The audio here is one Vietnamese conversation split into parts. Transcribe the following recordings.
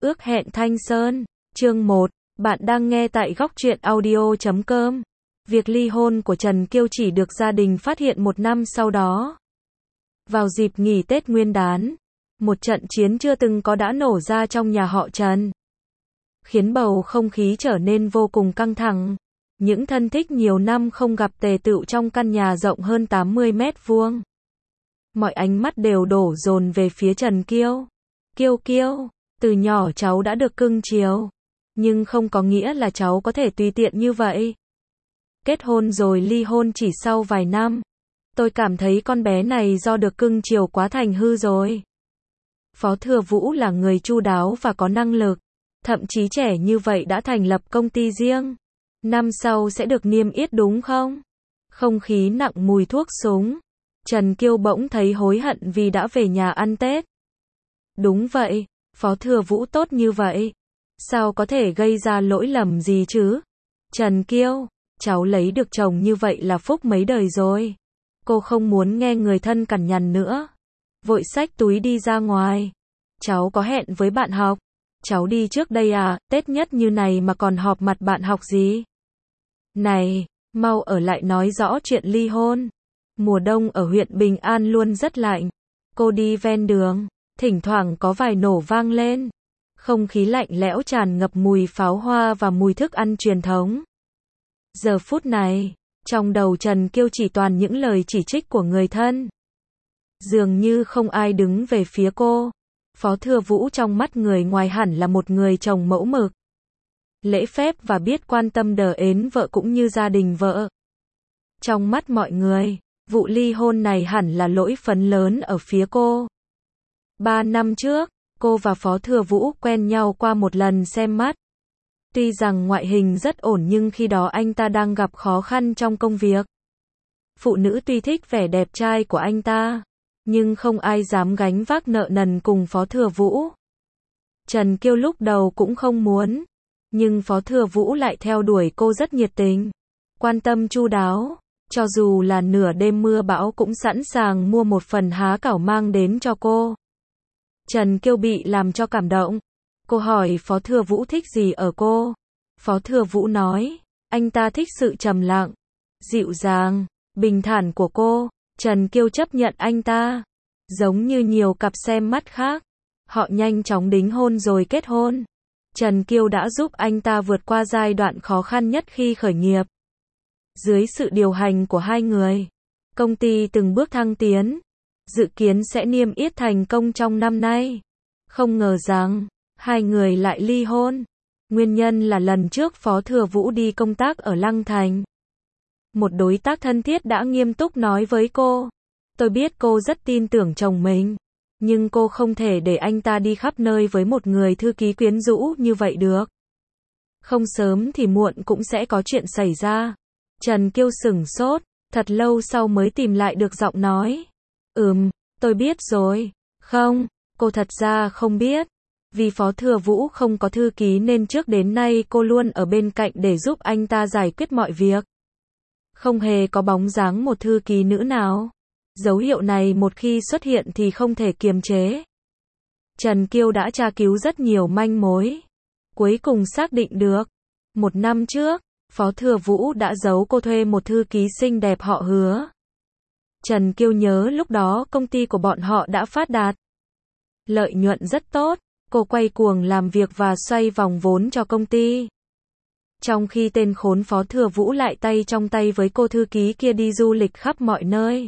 Ước hẹn Thanh Sơn, chương 1, bạn đang nghe tại góc truyện audio.com. Việc ly hôn của Trần Kiêu chỉ được gia đình phát hiện một năm sau đó. Vào dịp nghỉ Tết Nguyên đán, một trận chiến chưa từng có đã nổ ra trong nhà họ Trần, khiến bầu không khí trở nên vô cùng căng thẳng. Những thân thích nhiều năm không gặp tề tựu trong căn nhà rộng hơn 80 mét vuông. Mọi ánh mắt đều đổ dồn về phía Trần Kiêu. Kiêu, từ nhỏ cháu đã được cưng chiều, nhưng không có nghĩa là cháu có thể tùy tiện như vậy. Kết hôn rồi ly hôn chỉ sau vài năm. Tôi cảm thấy con bé này do được cưng chiều quá thành hư rồi. Phó Thừa Vũ là người chu đáo và có năng lực, thậm chí trẻ như vậy đã thành lập công ty riêng. Năm sau sẽ được niêm yết đúng không? Không khí nặng mùi thuốc súng. Trần Kiêu bỗng thấy hối hận vì đã về nhà ăn Tết. Đúng vậy, Phó Thừa Vũ tốt như vậy, sao có thể gây ra lỗi lầm gì chứ? Trần Kiêu, cháu lấy được chồng như vậy là phúc mấy đời rồi. Cô không muốn nghe người thân cằn nhằn nữa. Vội xách túi đi ra ngoài. Cháu có hẹn với bạn học. Cháu đi trước đây à, Tết nhất như này mà còn họp mặt bạn học gì? Này, mau ở lại nói rõ chuyện ly hôn. Mùa đông ở huyện Bình An luôn rất lạnh. Cô đi ven đường, thỉnh thoảng có vài nổ vang lên. Không khí lạnh lẽo tràn ngập mùi pháo hoa và mùi thức ăn truyền thống. Giờ phút này, trong đầu Trần Kiêu chỉ toàn những lời chỉ trích của người thân. Dường như không ai đứng về phía cô. Phó Thừa Vũ trong mắt người ngoài hẳn là một người chồng mẫu mực, lễ phép và biết quan tâm đờ ến vợ cũng như gia đình vợ. Trong mắt mọi người, vụ ly hôn này hẳn là lỗi phấn lớn ở phía cô. 3 năm trước, cô và Phó Thừa Vũ quen nhau qua một lần xem mắt. Tuy rằng ngoại hình rất ổn nhưng khi đó anh ta đang gặp khó khăn trong công việc. Phụ nữ tuy thích vẻ đẹp trai của anh ta, nhưng không ai dám gánh vác nợ nần cùng Phó Thừa Vũ. Trần Kiêu lúc đầu cũng không muốn, nhưng Phó Thừa Vũ lại theo đuổi cô rất nhiệt tình, quan tâm chu đáo, cho dù là nửa đêm mưa bão cũng sẵn sàng mua một phần há cảo mang đến cho cô. Trần Kiêu bị làm cho cảm động. Cô hỏi Phó Thừa Vũ thích gì ở cô. Phó Thừa Vũ nói, anh ta thích sự trầm lặng, dịu dàng, bình thản của cô. Trần Kiêu chấp nhận anh ta. Giống như nhiều cặp xem mắt khác, họ nhanh chóng đính hôn rồi kết hôn. Trần Kiêu đã giúp anh ta vượt qua giai đoạn khó khăn nhất khi khởi nghiệp. Dưới sự điều hành của hai người, công ty từng bước thăng tiến, dự kiến sẽ niêm yết thành công trong năm nay. Không ngờ rằng, hai người lại ly hôn. Nguyên nhân là lần trước Phó Thừa Vũ đi công tác ở Lăng Thành. Một đối tác thân thiết đã nghiêm túc nói với cô, tôi biết cô rất tin tưởng chồng mình, nhưng cô không thể để anh ta đi khắp nơi với một người thư ký quyến rũ như vậy được. Không sớm thì muộn cũng sẽ có chuyện xảy ra. Trần Kiêu sửng sốt, thật lâu sau mới tìm lại được giọng nói. Tôi biết rồi. Không, cô thật ra không biết. Vì Phó Thừa Vũ không có thư ký nên trước đến nay cô luôn ở bên cạnh để giúp anh ta giải quyết mọi việc. Không hề có bóng dáng một thư ký nữ nào. Dấu hiệu này một khi xuất hiện thì không thể kiềm chế. Trần Kiêu đã tra cứu rất nhiều manh mối, cuối cùng xác định được, 1 năm trước, Phó Thừa Vũ đã giấu cô thuê một thư ký xinh đẹp họ Hứa. Trần Kiêu nhớ lúc đó công ty của bọn họ đã phát đạt, lợi nhuận rất tốt, cô quay cuồng làm việc và xoay vòng vốn cho công ty. Trong khi tên khốn Phó Thừa Vũ lại tay trong tay với cô thư ký kia đi du lịch khắp mọi nơi.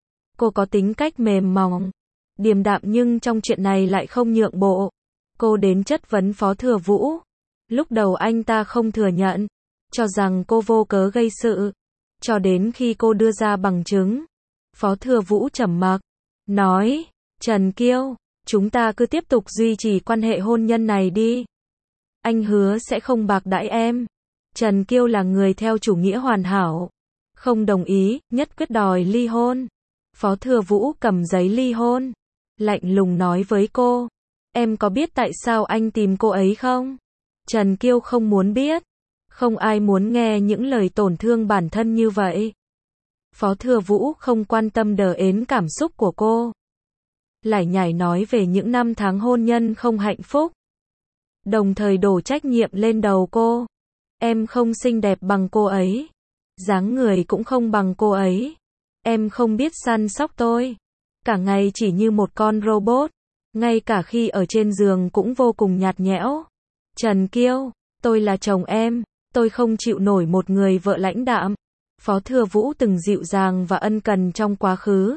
Cô có tính cách mềm mỏng, điềm đạm nhưng trong chuyện này lại không nhượng bộ. Cô đến chất vấn Phó Thừa Vũ. Lúc đầu anh ta không thừa nhận, cho rằng cô vô cớ gây sự. Cho đến khi cô đưa ra bằng chứng, Phó Thừa Vũ trầm mặc, nói, Trần Kiêu, chúng ta cứ tiếp tục duy trì quan hệ hôn nhân này đi. Anh hứa sẽ không bạc đãi em. Trần Kiêu là người theo chủ nghĩa hoàn hảo, không đồng ý, nhất quyết đòi ly hôn. Phó Thừa Vũ cầm giấy ly hôn, lạnh lùng nói với cô, em có biết tại sao anh tìm cô ấy không? Trần Kiêu không muốn biết, không ai muốn nghe những lời tổn thương bản thân như vậy. Phó Thừa Vũ không quan tâm đờ ến cảm xúc của cô, lải nhải nói về những năm tháng hôn nhân không hạnh phúc. đồng thời đổ trách nhiệm lên đầu cô. Em không xinh đẹp bằng cô ấy. Dáng người cũng không bằng cô ấy. Em không biết săn sóc tôi. Cả ngày chỉ như một con robot. Ngay cả khi ở trên giường cũng vô cùng nhạt nhẽo. Trần Kiêu, tôi là chồng em. Tôi không chịu nổi một người vợ lãnh đạm. Phó Thừa Vũ từng dịu dàng và ân cần trong quá khứ.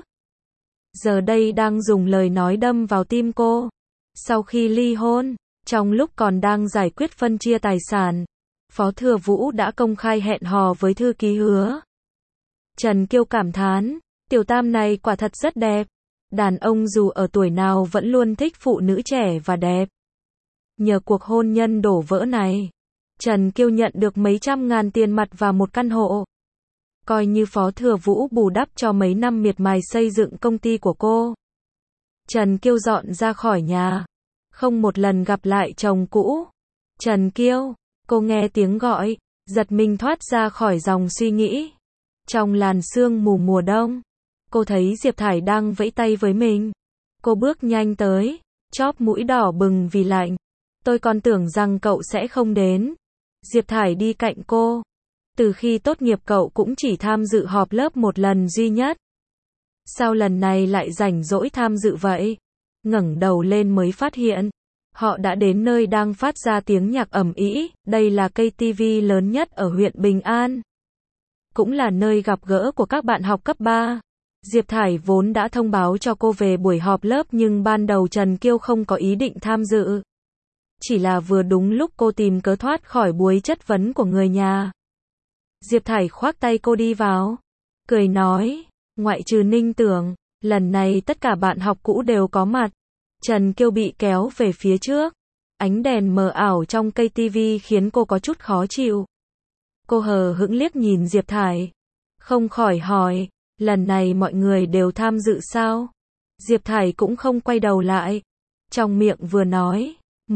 Giờ đây đang dùng lời nói đâm vào tim cô. Sau khi ly hôn, trong lúc còn đang giải quyết phân chia tài sản, Phó Thừa Vũ đã công khai hẹn hò với thư ký Hứa. Trần Kiêu cảm thán, tiểu tam này quả thật rất đẹp. Đàn ông dù ở tuổi nào vẫn luôn thích phụ nữ trẻ và đẹp. Nhờ cuộc hôn nhân đổ vỡ này, Trần Kiêu nhận được mấy trăm ngàn tiền mặt và một căn hộ. Coi như Phó Thừa Vũ bù đắp cho mấy năm miệt mài xây dựng công ty của cô. Trần Kiêu dọn ra khỏi nhà, không một lần gặp lại chồng cũ. Trần Kiêu, cô nghe tiếng gọi, giật mình thoát ra khỏi dòng suy nghĩ. Trong làn sương mù mùa đông, cô thấy Diệp Thải đang vẫy tay với mình. Cô bước nhanh tới, chóp mũi đỏ bừng vì lạnh. Tôi còn tưởng rằng cậu sẽ không đến. Diệp Thải đi cạnh cô. Từ khi tốt nghiệp cậu cũng chỉ tham dự họp lớp một lần duy nhất. Sao lần này lại rảnh rỗi tham dự vậy? Ngẩng đầu lên mới phát hiện, họ đã đến nơi đang phát ra tiếng nhạc ầm ĩ. Đây là cây TV lớn nhất ở huyện Bình An. Cũng là nơi gặp gỡ của các bạn học cấp 3. Diệp Thải vốn đã thông báo cho cô về buổi họp lớp nhưng ban đầu Trần Kiêu không có ý định tham dự. Chỉ là vừa đúng lúc cô tìm cớ thoát khỏi buổi chất vấn của người nhà. Diệp Thải khoác tay cô đi vào, cười nói, ngoại trừ Ninh Tưởng, lần này tất cả bạn học cũ đều có mặt. Trần Kiêu bị kéo về phía trước. Ánh đèn mờ ảo trong cây TV khiến cô có chút khó chịu. Cô hờ hững liếc nhìn Diệp Thải, không khỏi hỏi, lần này mọi người đều tham dự sao? Diệp Thải cũng không quay đầu lại. Trong miệng vừa nói,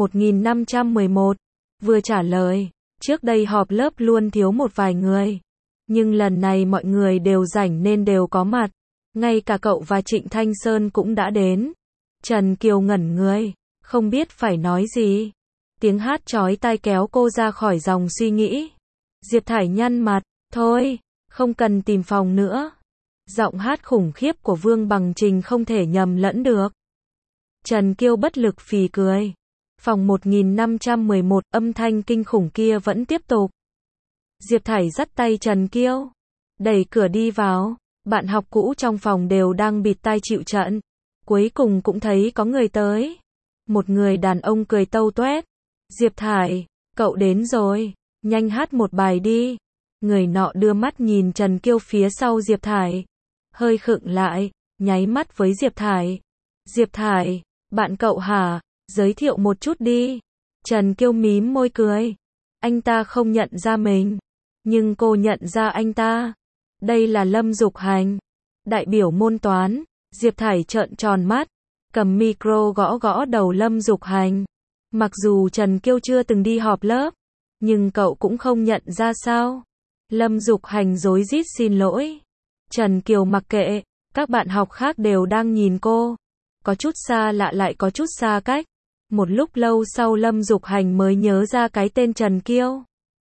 1511, vừa trả lời, trước đây họp lớp luôn thiếu một vài người. Nhưng lần này mọi người đều rảnh nên đều có mặt. Ngay cả cậu và Trịnh Thanh Sơn cũng đã đến. Trần Kiều ngẩn người, không biết phải nói gì. Tiếng hát chói tai kéo cô ra khỏi dòng suy nghĩ. Diệp Thải nhăn mặt, thôi, không cần tìm phòng nữa. Giọng hát khủng khiếp của Vương Bằng Trình không thể nhầm lẫn được. Trần Kiêu bất lực phì cười. Phòng 1511, âm thanh kinh khủng kia vẫn tiếp tục. Diệp Thải dắt tay Trần Kiêu, đẩy cửa đi vào. Bạn học cũ trong phòng đều đang bịt tai chịu trận. Cuối cùng cũng thấy có người tới. Một người đàn ông cười tâu toét. Diệp Thải, cậu đến rồi, nhanh hát một bài đi. Người nọ đưa mắt nhìn Trần Kiêu phía sau Diệp Thải, hơi khựng lại, nháy mắt với Diệp Thải. Diệp Thải, bạn cậu hả? Giới thiệu một chút đi. Trần Kiêu mím môi cười. Anh ta không nhận ra mình, nhưng cô nhận ra anh ta. Đây là Lâm Dục Hành, đại biểu môn toán. Diệp Thải trợn tròn mắt, cầm micro gõ gõ đầu Lâm Dục Hành. Mặc dù Trần Kiêu chưa từng đi họp lớp, nhưng cậu cũng không nhận ra sao? Lâm Dục Hành rối rít xin lỗi. Trần Kiều mặc kệ, các bạn học khác đều đang nhìn cô. Có chút xa lạ lại có chút xa cách. Một lúc lâu sau Lâm Dục Hành mới nhớ ra cái tên Trần Kiêu.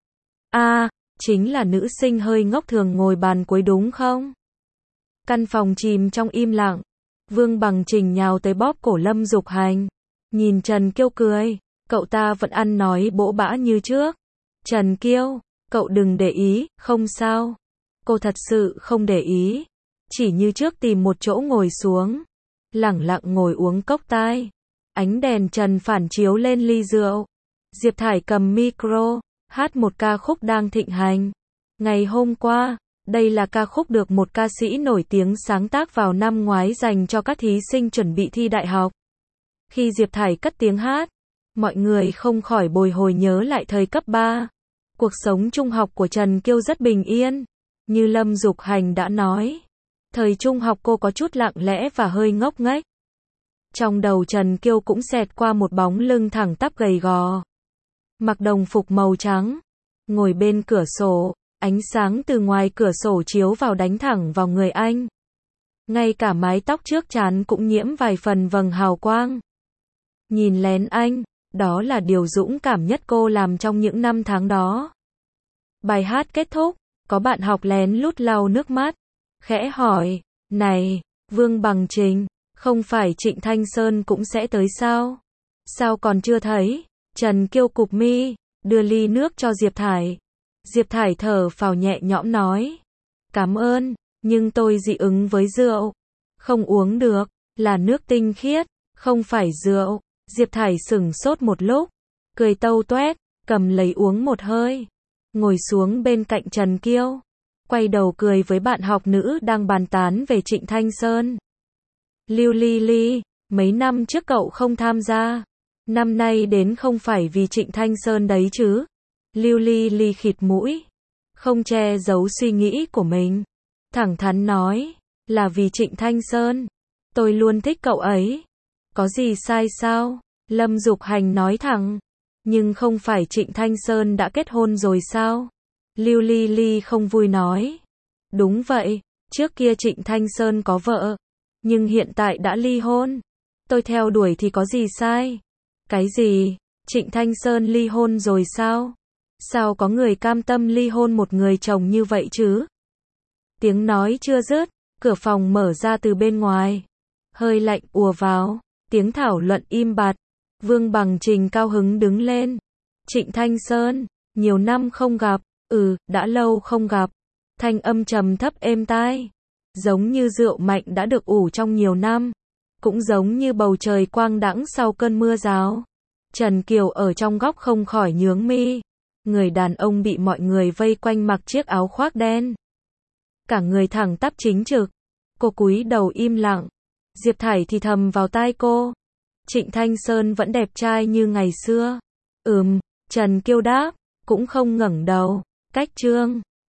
Chính là nữ sinh hơi ngốc thường ngồi bàn cuối đúng không? Căn phòng chìm trong im lặng. Vương Bằng Trình nhào tới bóp cổ Lâm Dục Hành. Nhìn Trần Kiêu cười, cậu ta vẫn ăn nói bỗ bã như trước. Trần Kiêu, cậu đừng để ý, không sao. Cô thật sự không để ý. Chỉ như trước tìm một chỗ ngồi xuống. Lẳng lặng ngồi uống cốc tai. Ánh đèn trần phản chiếu lên ly rượu. Diệp Thải cầm micro, hát một ca khúc đang thịnh hành. Ngày hôm qua, đây là ca khúc được một ca sĩ nổi tiếng sáng tác vào năm ngoái dành cho các thí sinh chuẩn bị thi đại học. Khi Diệp Thải cất tiếng hát, mọi người không khỏi bồi hồi nhớ lại thời cấp 3. Cuộc sống trung học của Trần Kiêu rất bình yên. Như Lâm Dục Hành đã nói, thời trung học cô có chút lặng lẽ và hơi ngốc nghếch. Trong đầu Trần Kiêu cũng xẹt qua một bóng lưng thẳng tắp gầy gò. Mặc đồng phục màu trắng, ngồi bên cửa sổ, ánh sáng từ ngoài cửa sổ chiếu vào đánh thẳng vào người anh. Ngay cả mái tóc trước trán cũng nhiễm vài phần vầng hào quang. Nhìn lén anh, Đó là điều dũng cảm nhất cô làm trong những năm tháng đó. Bài hát kết thúc, có bạn học lén lút lau nước mắt, khẽ hỏi, này, Vương Bằng Trình, không phải Trịnh Thanh Sơn cũng sẽ tới sao? Sao còn chưa thấy? Trần Kiêu cụp mi, đưa ly nước cho Diệp Thải. Diệp Thải thở phào nhẹ nhõm nói, cảm ơn, nhưng tôi dị ứng với rượu. Không uống được, là nước tinh khiết, không phải rượu. Diệp Thải sửng sốt một lúc, cười tâu toét, cầm lấy uống một hơi, ngồi xuống bên cạnh Trần Kiêu, quay đầu cười với bạn học nữ đang bàn tán về Trịnh Thanh Sơn. Lưu Ly Ly, mấy năm trước cậu không tham gia, năm nay đến không phải vì Trịnh Thanh Sơn đấy chứ? Lưu Ly Ly khịt mũi, không che giấu suy nghĩ của mình, thẳng thắn nói, là vì Trịnh Thanh Sơn, tôi luôn thích cậu ấy. Có gì sai sao? Lâm Dục Hành nói thẳng, nhưng không phải Trịnh Thanh Sơn đã kết hôn rồi sao? Lưu Ly Ly không vui nói, đúng vậy, trước kia Trịnh Thanh Sơn có vợ, nhưng hiện tại đã ly hôn. Tôi theo đuổi thì có gì sai? Cái gì? Trịnh Thanh Sơn ly hôn rồi sao? Sao có người cam tâm ly hôn một người chồng như vậy chứ? Tiếng nói chưa dứt, cửa phòng mở ra từ bên ngoài. Hơi lạnh ùa vào, tiếng thảo luận im bặt. Vương Bằng Trình cao hứng đứng lên. Trịnh Thanh Sơn, nhiều năm không gặp, đã lâu không gặp. Thanh âm trầm thấp êm tai, giống như rượu mạnh đã được ủ trong nhiều năm, cũng giống như bầu trời quang đãng sau cơn mưa rào. Trần Kiều ở trong góc không khỏi nhướng mi. Người đàn ông bị mọi người vây quanh mặc chiếc áo khoác đen, cả người thẳng tắp chính trực. Cô cúi đầu im lặng. Diệp Thải thì thầm vào tai cô, Trịnh Thanh Sơn vẫn đẹp trai như ngày xưa. Trần Kiêu đáp, cũng không ngẩng đầu. Cách chương